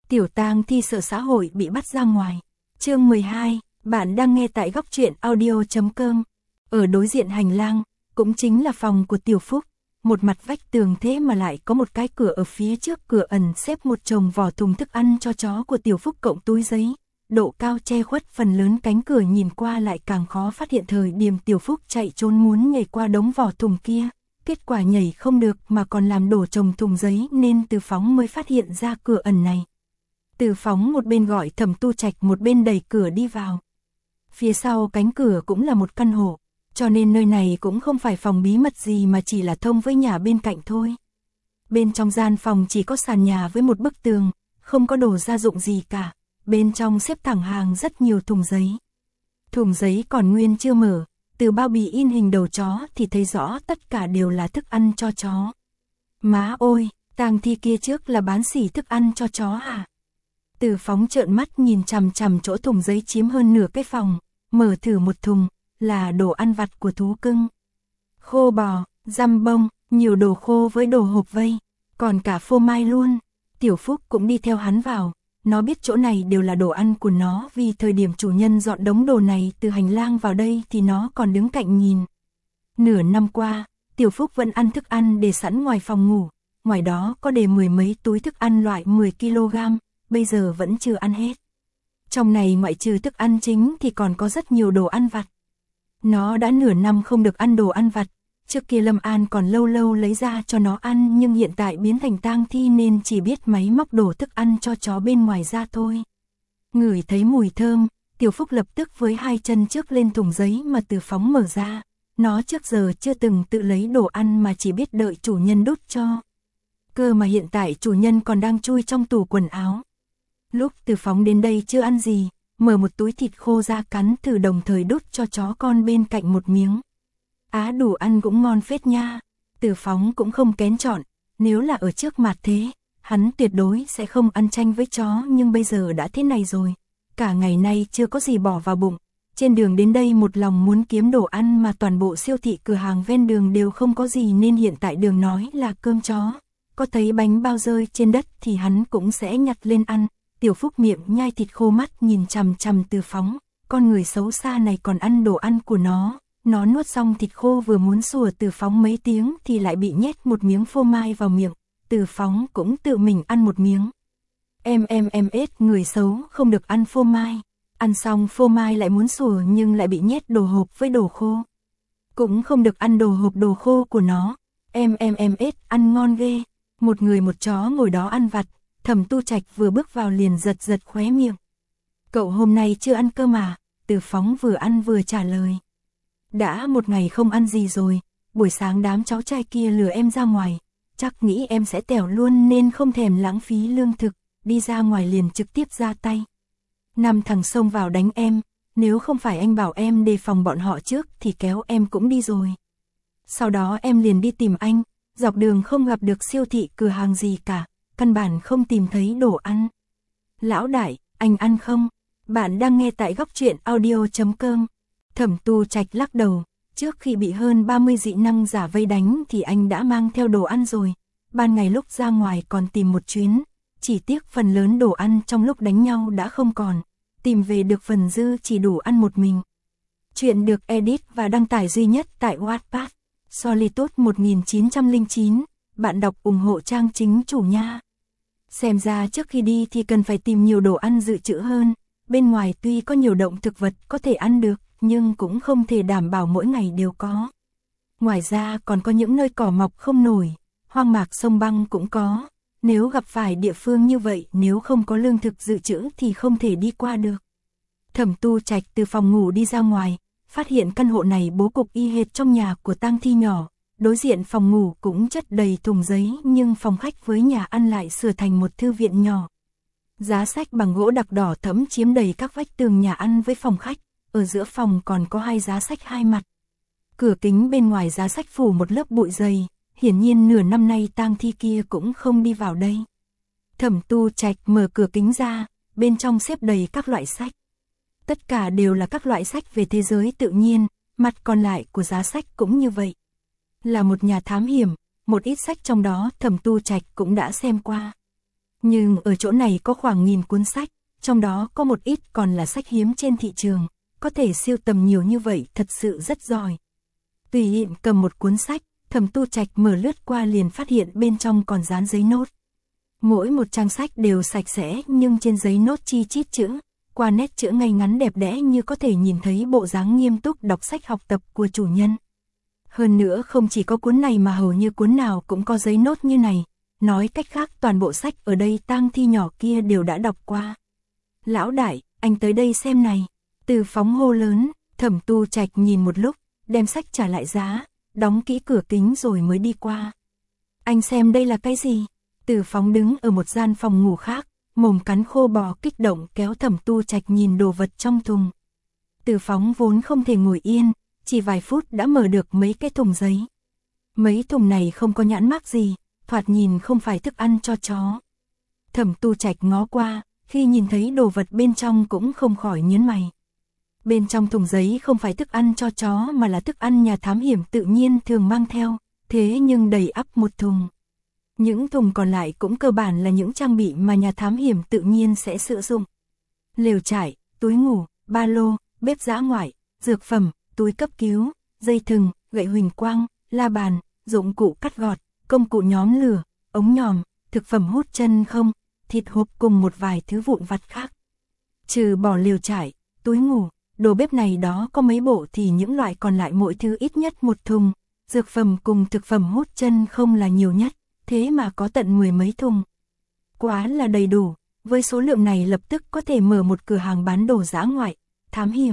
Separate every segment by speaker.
Speaker 1: Tiểu tang thi sợ xã hội bị bắt ra ngoài. Chương 12, bạn đang nghe tại góc truyện audio.com. Ở đối diện hành lang, cũng chính là phòng của Tiểu Phúc, một mặt vách tường thế mà lại có một cái cửa ở phía trước cửa ẩn xếp một chồng vỏ thùng thức ăn cho chó của Tiểu Phúc cộng túi giấy. Độ cao che khuất phần lớn cánh cửa, nhìn qua lại càng khó phát hiện thời điểm Tiểu Phúc chạy trốn muốn nhảy qua đống vỏ thùng kia. Kết quả nhảy không được mà còn làm đổ chồng thùng giấy nên Từ Phóng mới phát hiện ra cửa ẩn này. Từ Phóng một bên gọi Thẩm Tu Trạch một bên đẩy cửa đi vào. Phía sau cánh cửa cũng là một căn hộ, cho nên nơi này cũng không phải phòng bí mật gì mà chỉ là thông với nhà bên cạnh thôi. Bên trong gian phòng chỉ có sàn nhà với một bức tường, không có đồ gia dụng gì cả. Bên trong xếp thẳng hàng rất nhiều thùng giấy. Thùng giấy còn nguyên chưa mở, từ bao bì in hình đầu chó thì thấy rõ tất cả đều là thức ăn cho chó. Má ôi, tang thi kia trước là bán xỉ thức ăn cho chó à? Từ Phóng trợn mắt nhìn chằm chằm chỗ thùng giấy chiếm hơn nửa cái phòng, mở thử một thùng, là đồ ăn vặt của thú cưng. Khô bò, dăm bông, nhiều đồ khô với đồ hộp vây, còn cả phô mai luôn. Tiểu Phúc cũng đi theo hắn vào. Nó biết chỗ này đều là đồ ăn của nó vì thời điểm chủ nhân dọn đống đồ này từ hành lang vào đây thì nó còn đứng cạnh nhìn. Nửa năm qua, Tiểu Phúc vẫn ăn thức ăn để sẵn ngoài phòng ngủ, ngoài đó có để mười mấy túi thức ăn loại 10 kg, bây giờ vẫn chưa ăn hết. Trong này ngoại trừ thức ăn chính thì còn có rất nhiều đồ ăn vặt. Nó đã nửa năm không được ăn đồ ăn vặt, trước kia Lâm An còn lâu lâu lấy ra cho nó ăn nhưng hiện tại biến thành tang thi nên chỉ biết máy móc đổ thức ăn cho chó bên ngoài ra thôi. Ngửi thấy mùi thơm, Tiểu Phúc lập tức với hai chân trước lên thùng giấy mà Từ Phóng mở ra. Nó trước giờ chưa từng tự lấy đồ ăn mà chỉ biết đợi chủ nhân đút cho. Cơ mà hiện tại chủ nhân còn đang chui trong tủ quần áo. Lúc Từ Phóng đến đây chưa ăn gì, mở một túi thịt khô ra cắn thử đồng thời đút cho chó con bên cạnh một miếng. Á đủ ăn cũng ngon phết nha. Từ Phóng cũng không kén chọn, nếu là ở trước mặt thế, hắn tuyệt đối sẽ không ăn chanh với chó nhưng bây giờ đã thế này rồi. Cả ngày nay chưa có gì bỏ vào bụng, trên đường đến đây một lòng muốn kiếm đồ ăn mà toàn bộ siêu thị cửa hàng ven đường đều không có gì nên hiện tại đường nói là cơm chó. Có thấy bánh bao rơi trên đất thì hắn cũng sẽ nhặt lên ăn. Tiểu Phúc miệng nhai thịt khô mắt nhìn chằm chằm Từ Phóng, con người xấu xa này còn ăn đồ ăn của nó. Nó nuốt xong thịt khô vừa muốn sủa Từ Phóng mấy tiếng thì lại bị nhét một miếng phô mai vào miệng. Từ Phóng cũng tự mình ăn một miếng. Em ết, người xấu không được ăn phô mai. Ăn xong phô mai lại muốn sủa nhưng lại bị nhét đồ hộp với đồ khô. Cũng không được ăn đồ hộp đồ khô của nó. Em ết, ăn ngon ghê. Một người một chó ngồi đó ăn vặt. Thẩm Tu Trạch vừa bước vào liền giật giật khóe miệng. Cậu hôm nay chưa ăn cơm à? Từ Phóng vừa ăn vừa trả lời. Đã một ngày không ăn gì rồi, buổi sáng đám cháu trai kia lừa em ra ngoài, chắc nghĩ em sẽ tẻo luôn nên không thèm lãng phí lương thực, đi ra ngoài liền trực tiếp ra tay. 5 thằng xông vào đánh em, nếu không phải anh bảo em đề phòng bọn họ trước thì kéo em cũng đi rồi. Sau đó em liền đi tìm anh, dọc đường không gặp được siêu thị cửa hàng gì cả, căn bản không tìm thấy đồ ăn. Lão đại, anh ăn không? Bạn đang nghe tại góc truyện audio.com. Thẩm Tu Trạch lắc đầu, trước khi bị hơn 30 dị năng giả vây đánh thì anh đã mang theo đồ ăn rồi. Ban ngày lúc ra ngoài còn tìm một chuyến, chỉ tiếc phần lớn đồ ăn trong lúc đánh nhau đã không còn, tìm về được phần dư chỉ đủ ăn một mình. Chuyện được edit và đăng tải duy nhất tại Wattpad. Solitude 1909, bạn đọc ủng hộ trang chính chủ nha. Xem ra trước khi đi thì cần phải tìm nhiều đồ ăn dự trữ hơn, bên ngoài tuy có nhiều động thực vật có thể ăn được, nhưng cũng không thể đảm bảo mỗi ngày đều có. Ngoài ra còn có những nơi cỏ mọc không nổi, hoang mạc sông băng cũng có. Nếu gặp phải địa phương như vậy, nếu không có lương thực dự trữ thì không thể đi qua được. Thẩm Tu Trạch từ phòng ngủ đi ra ngoài, phát hiện căn hộ này bố cục y hệt trong nhà của tang thi nhỏ. Đối diện phòng ngủ cũng chất đầy thùng giấy nhưng phòng khách với nhà ăn lại sửa thành một thư viện nhỏ. Giá sách bằng gỗ đặc đỏ thẫm chiếm đầy các vách tường nhà ăn với phòng khách. Ở giữa phòng còn có 2 giá sách hai mặt. Cửa kính bên ngoài giá sách phủ một lớp bụi dày, hiển nhiên nửa năm nay tang thi kia cũng không đi vào đây. Thẩm Tu Trạch mở cửa kính ra, bên trong xếp đầy các loại sách. Tất cả đều là các loại sách về thế giới tự nhiên, mặt còn lại của giá sách cũng như vậy. Là một nhà thám hiểm, một ít sách trong đó Thẩm Tu Trạch cũng đã xem qua. Nhưng ở chỗ này có khoảng 1000 cuốn sách, trong đó có một ít còn là sách hiếm trên thị trường, có thể sưu tầm nhiều như vậy thật sự rất giỏi. Tùy tiện cầm một cuốn sách, Thẩm Tu Trạch mở lướt qua liền phát hiện bên trong còn dán giấy nốt. Mỗi một trang sách đều sạch sẽ nhưng trên giấy nốt chi chít chữ, qua nét chữ ngay ngắn đẹp đẽ như có thể nhìn thấy bộ dáng nghiêm túc đọc sách học tập của chủ nhân. Hơn nữa không chỉ có cuốn này mà hầu như cuốn nào cũng có giấy nốt như này, nói cách khác toàn bộ sách ở đây tang thi nhỏ kia đều đã đọc qua. Lão đại, anh tới đây xem này. Từ Phóng hô lớn, Thẩm Tu Trạch nhìn một lúc, đem sách trả lại giá, đóng kỹ cửa kính rồi mới đi qua. Anh xem đây là cái gì? Từ Phóng đứng ở một gian phòng ngủ khác, mồm cắn khô bò kích động kéo Thẩm Tu Trạch nhìn đồ vật trong thùng. Từ Phóng vốn không thể ngồi yên, chỉ vài phút đã mở được mấy cái thùng giấy. Mấy thùng này không có nhãn mác gì, thoạt nhìn không phải thức ăn cho chó. Thẩm Tu Trạch ngó qua, khi nhìn thấy đồ vật bên trong cũng không khỏi nhớn mày. Bên trong thùng giấy không phải thức ăn cho chó mà là thức ăn nhà thám hiểm tự nhiên thường mang theo, thế nhưng đầy ắp một thùng. Những thùng còn lại cũng cơ bản là những trang bị mà nhà thám hiểm tự nhiên sẽ sử dụng. Lều trải, túi ngủ, ba lô, bếp dã ngoại, dược phẩm, túi cấp cứu, dây thừng, gậy huỳnh quang, la bàn, dụng cụ cắt gọt, công cụ nhóm lửa, ống nhòm, thực phẩm hút chân không, thịt hộp cùng một vài thứ vụn vặt khác. Trừ bỏ lều trải, túi ngủ, đồ bếp này đó có mấy bộ thì những loại còn lại mỗi thứ ít nhất một thùng, dược phẩm cùng thực phẩm hút chân không là nhiều nhất, thế mà có tận 10 mấy thùng. Quá là đầy đủ, với số lượng này lập tức có thể mở một cửa hàng bán đồ dã ngoại, thám hiểm.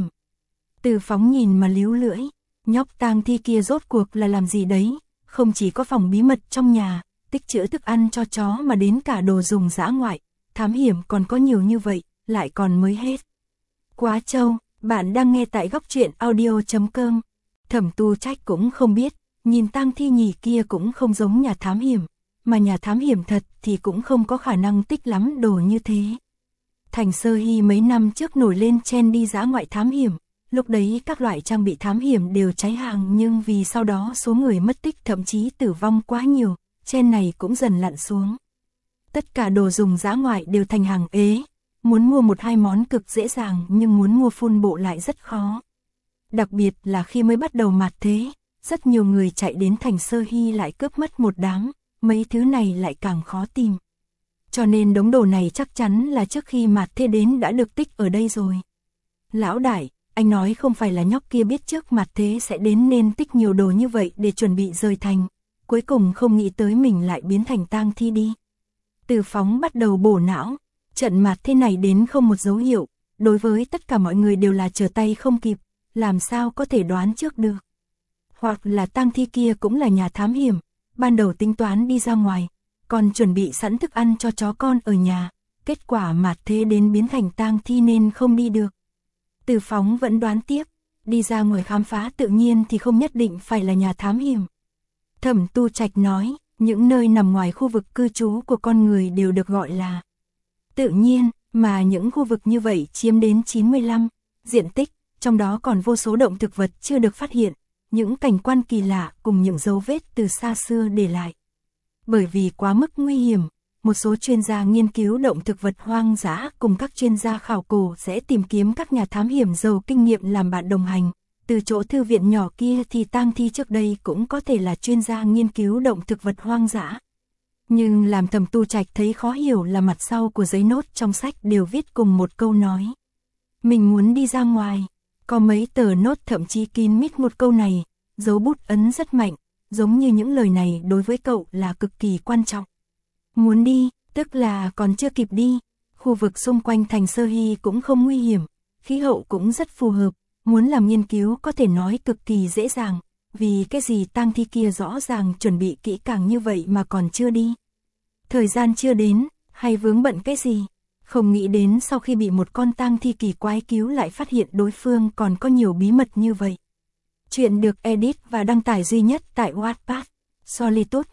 Speaker 1: Từ Phóng nhìn mà líu lưỡi, nhóc tang thi kia rốt cuộc là làm gì đấy, không chỉ có phòng bí mật trong nhà, tích trữ thức ăn cho chó mà đến cả đồ dùng dã ngoại, thám hiểm còn có nhiều như vậy, lại còn mới hết. Quá trâu, bạn đang nghe tại góc truyện audio.com. Thẩm Tu Trạch cũng không biết, nhìn tang thi nhì kia cũng không giống nhà thám hiểm, mà nhà thám hiểm thật thì cũng không có khả năng tích lắm đồ như thế. Thành Sơ Hy mấy năm trước nổi lên trend đi dã ngoại thám hiểm, lúc đấy các loại trang bị thám hiểm đều cháy hàng nhưng vì sau đó số người mất tích thậm chí tử vong quá nhiều, trend này cũng dần lặn xuống. Tất cả đồ dùng dã ngoại đều thành hàng ế, muốn mua một hai món cực dễ dàng nhưng muốn mua full bộ lại rất khó. Đặc biệt là khi mới bắt đầu mạt thế, rất nhiều người chạy đến Thành Sơ Hy lại cướp mất một đám, mấy thứ này lại càng khó tìm. Cho nên đống đồ này chắc chắn là trước khi mạt thế đến đã được tích ở đây rồi. Lão đại, anh nói không phải là nhóc kia biết trước mạt thế sẽ đến nên tích nhiều đồ như vậy để chuẩn bị rời thành, cuối cùng không nghĩ tới mình lại biến thành tang thi đi. Từ Phóng bắt đầu bổ não, trận mạt thế này đến không một dấu hiệu, đối với tất cả mọi người đều là trở tay không kịp, làm sao có thể đoán trước được. Hoặc là tang thi kia cũng là nhà thám hiểm, ban đầu tính toán đi ra ngoài, còn chuẩn bị sẵn thức ăn cho chó con ở nhà, kết quả mạt thế đến biến thành tang thi nên không đi được. Từ Phóng vẫn đoán tiếp, đi ra ngoài khám phá tự nhiên thì không nhất định phải là nhà thám hiểm. Thẩm Tu Trạch nói, những nơi nằm ngoài khu vực cư trú của con người đều được gọi là tự nhiên, mà những khu vực như vậy chiếm đến 95 diện tích, trong đó còn vô số động thực vật chưa được phát hiện, những cảnh quan kỳ lạ cùng những dấu vết từ xa xưa để lại. Bởi vì quá mức nguy hiểm, một số chuyên gia nghiên cứu động thực vật hoang dã cùng các chuyên gia khảo cổ sẽ tìm kiếm các nhà thám hiểm giàu kinh nghiệm làm bạn đồng hành. Từ chỗ thư viện nhỏ kia thì tang thi trước đây cũng có thể là chuyên gia nghiên cứu động thực vật hoang dã. Nhưng làm Thẩm Tu Trạch thấy khó hiểu là mặt sau của giấy nốt trong sách đều viết cùng một câu nói. Mình muốn đi ra ngoài. Có mấy tờ nốt thậm chí kín mít một câu này, dấu bút ấn rất mạnh, giống như những lời này đối với cậu là cực kỳ quan trọng. Muốn đi, tức là còn chưa kịp đi. Khu vực xung quanh Thành Sơ Hy cũng không nguy hiểm, khí hậu cũng rất phù hợp, muốn làm nghiên cứu có thể nói cực kỳ dễ dàng, vì cái gì tang thi kia rõ ràng chuẩn bị kỹ càng như vậy mà còn chưa đi. Thời gian chưa đến, hay vướng bận cái gì? Không nghĩ đến sau khi bị một con tang thi kỳ quái cứu lại phát hiện đối phương còn có nhiều bí mật như vậy. Chuyện được edit và đăng tải duy nhất tại Wattpad. Solitude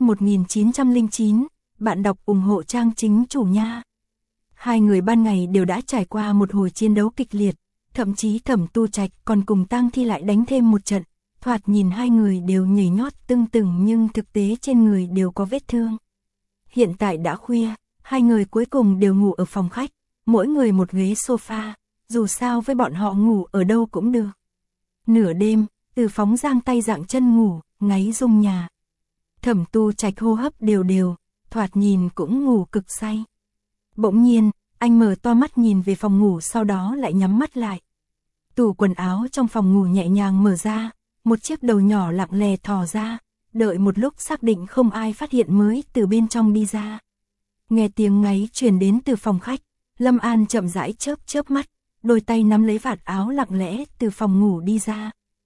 Speaker 1: 1909, bạn đọc ủng hộ trang chính chủ nha. Hai người ban ngày đều đã trải qua một hồi chiến đấu kịch liệt, thậm chí Thẩm Tu Trạch còn cùng tang thi lại đánh thêm một trận, thoạt nhìn hai người đều nhảy nhót tưng tửng nhưng thực tế trên người đều có vết thương. Hiện tại đã khuya, Hai người cuối cùng đều ngủ ở phòng khách, mỗi người một ghế sofa, dù sao với bọn họ ngủ ở đâu cũng được. Nửa đêm, Từ Phóng giang tay dạng chân ngủ, ngáy rung nhà. Thẩm Tu Trạch hô hấp đều đều, thoạt nhìn cũng ngủ cực say. Bỗng nhiên, anh mở to mắt nhìn về phòng ngủ, sau đó lại nhắm mắt lại. Tủ quần áo trong phòng ngủ nhẹ nhàng mở ra, một chiếc đầu nhỏ lặng lè thò ra, đợi một lúc xác định không ai phát hiện mới từ bên trong đi ra. Nghe tiếng ngáy truyền đến từ phòng khách, Lâm An chậm rãi chớp mắt, đôi tay nắm lấy vạt áo lặng lẽ từ phòng ngủ đi ra.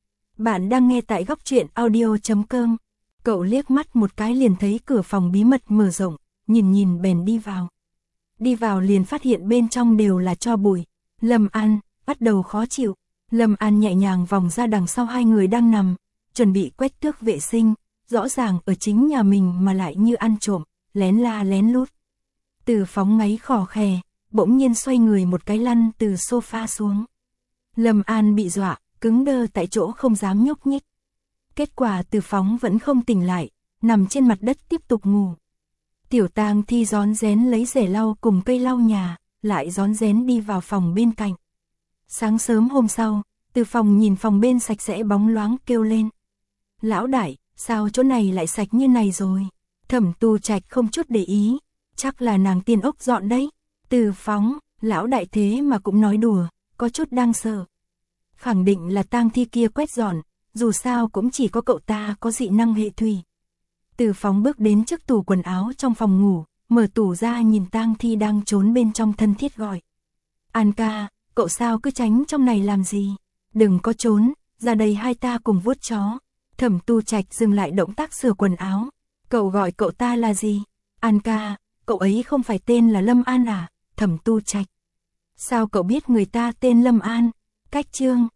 Speaker 1: Bạn đang nghe tại góc truyện audio.com. Cậu liếc mắt một cái liền thấy cửa phòng bí mật mở rộng, nhìn bèn đi vào. Đi vào liền phát hiện bên trong đều là tro bụi. Lâm An bắt đầu khó chịu. Lâm An nhẹ nhàng vòng ra đằng sau hai người đang nằm, chuẩn bị quét tước vệ sinh, rõ ràng ở chính nhà mình mà lại như ăn trộm, lén la lén lút. Từ Phóng ngáy khò khè, bỗng nhiên xoay người một cái lăn từ sofa xuống. Lâm An bị dọa, cứng đơ tại chỗ không dám nhúc nhích. Kết quả Từ Phóng vẫn không tỉnh lại, nằm trên mặt đất tiếp tục ngủ. Tiểu Tang Thi rón rén lấy rẻ lau cùng cây lau nhà, lại rón rén đi vào phòng bên cạnh. Sáng sớm hôm sau, Từ Phòng nhìn phòng bên sạch sẽ bóng loáng kêu lên. Lão đại, sao chỗ này lại sạch như này rồi? Thẩm Tu Trạch không chút để ý, chắc là nàng tiên ốc dọn đấy. Từ Phóng, lão đại thế mà cũng nói đùa, có chút đang sợ. Khẳng định là Tang Thi kia quét dọn, dù sao cũng chỉ có cậu ta có dị năng hệ thủy. Từ Phóng bước đến trước tủ quần áo trong phòng ngủ, mở tủ ra nhìn Tang Thi đang trốn bên trong, thân thiết gọi. An ca, cậu sao cứ tránh trong này làm gì? Đừng có trốn, ra đây hai ta cùng vuốt chó. Thẩm Tu Trạch dừng lại động tác sửa quần áo. Cậu gọi cậu ta là gì? An ca, cậu ấy không phải tên là Lâm An à? Thẩm Tu Trạch. Sao cậu biết người ta tên Lâm An? Cách Trương,